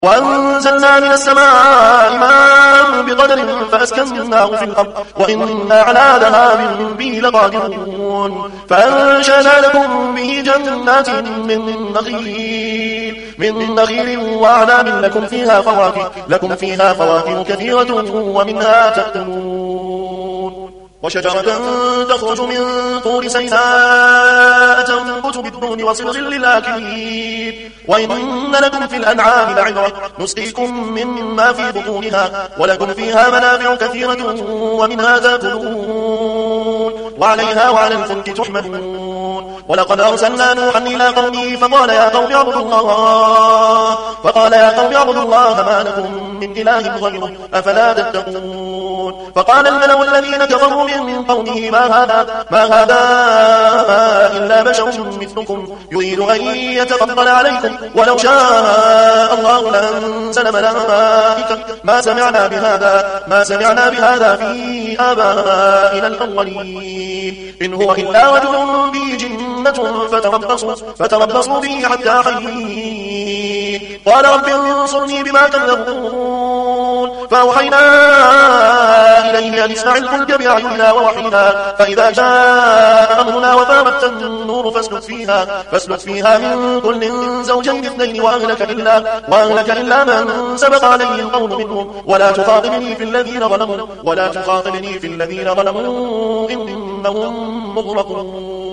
وأنزلنا من السماء ماء بقدر فأسكناه في الأرض وإنا على ذهاب به لقادرون فأنشأنا لكم به جنات من نخيل وأعناب لكم فيها فواكه كثيرة ومنها تأكلون وشجرة تخرج من طور سيناء تنبت بالدهن وصبغ للآكلين وإن لكم في الأنعام لعبرة نسقيكم مما في بطونها ولكم فيها منافع كثيرة ومنها تأكلون وعليها وعلى الفلك تحملون ولقد أرسلنا نوحا إلى قومه فقال يا قوم اعبدوا الله ما لكم من إله غيره أفلا تتقون فقال الملأ الذين كفروا من قومه ما هذا إلا بشر مثلكم يريد أن يتفضل عليكم ولو شاء الله لأنزل ملائكة ما سمعنا بهذا في آبائنا الأولين إن هو إلا رجل به جنة فتربصوا به حتى حين قال رب انصرني بما كذبون فأوحينا إليه أن اصنع الفلك بأعيننا ووحينا فإذا جاء أمرنا وفارت النور فاسلك فيها من كل زوجين اثنين وأهلك إلا من سبق عليه القول منهم ولا تخاطبني في الذين ظلموا إنهم مغرقون